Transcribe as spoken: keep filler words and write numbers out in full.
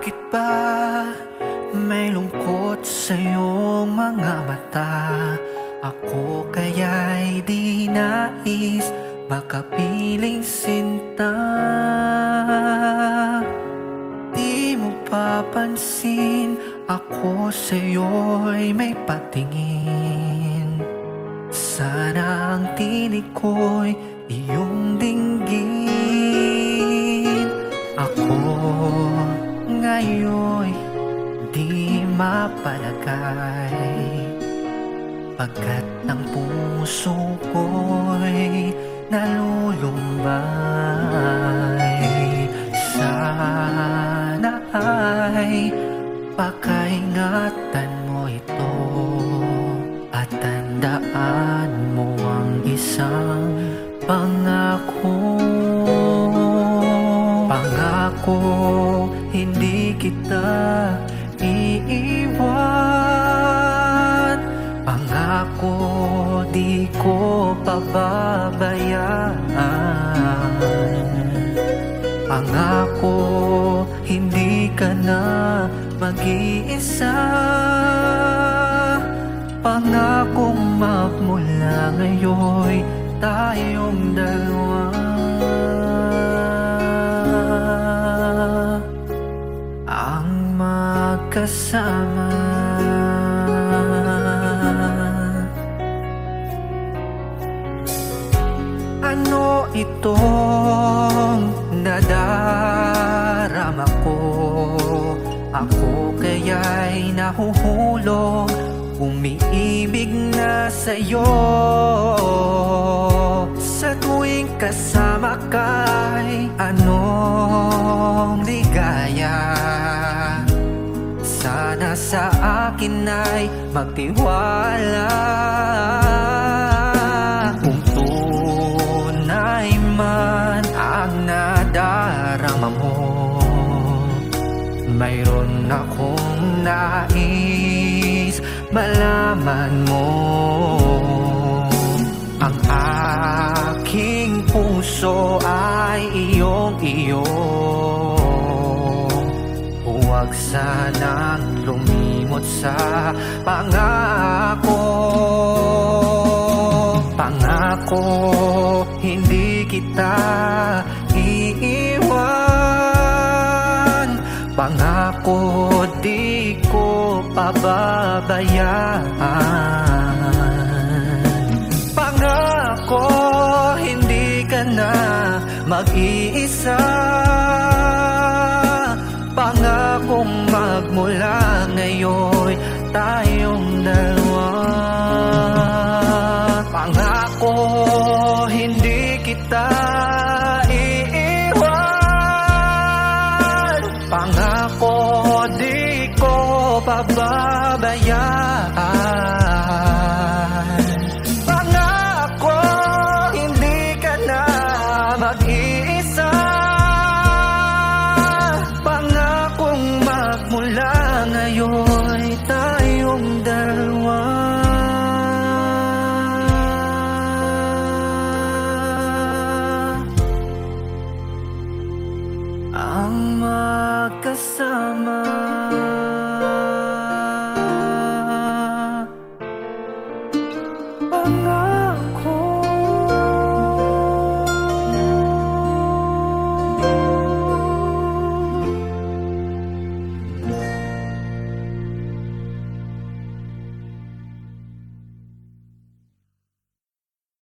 Bakit ba may lungkot sa iyong mga mata? Ako kaya'y di nais makapiling sinta. Di mo papansin ako sa'yo'y may patingin. Sana ang tinig ko'y iyong dinggin. Ako ngayon di mapalagay, pagkat ang puso ko'y nalulumbay. Sana ay pakaingatan mo ito at tandaan mo ang isang pangako. Pangako, hindi kita iiwan. Pangako, di ko pababayaan. Pangako, hindi ka na mag-iisa. Pangakong magmula ngayon'y tayong dalawa ang magkasama. Ano itong nadarama ko? Ako kaya'y nahuhulog, umiibig na sa'yo. Sa tuwing kasama ka'y anong ligaya. Sana sa akin ay magtiwala. Kung tunay man ang nadarama mo, mayroon akong nais malaman mo. Ang aking puso ay iyong-iyo. Huwag sanang lumimot sa pangako. Pangako, hindi kita iiwan. Pangako, di ko pababayaan. Pangako, hindi ka na mag-iisa. Pangakong magmula ngayon'y tayong dalawa. Pangako, hindi kita iiwan. Pangako, di ko pababayaan.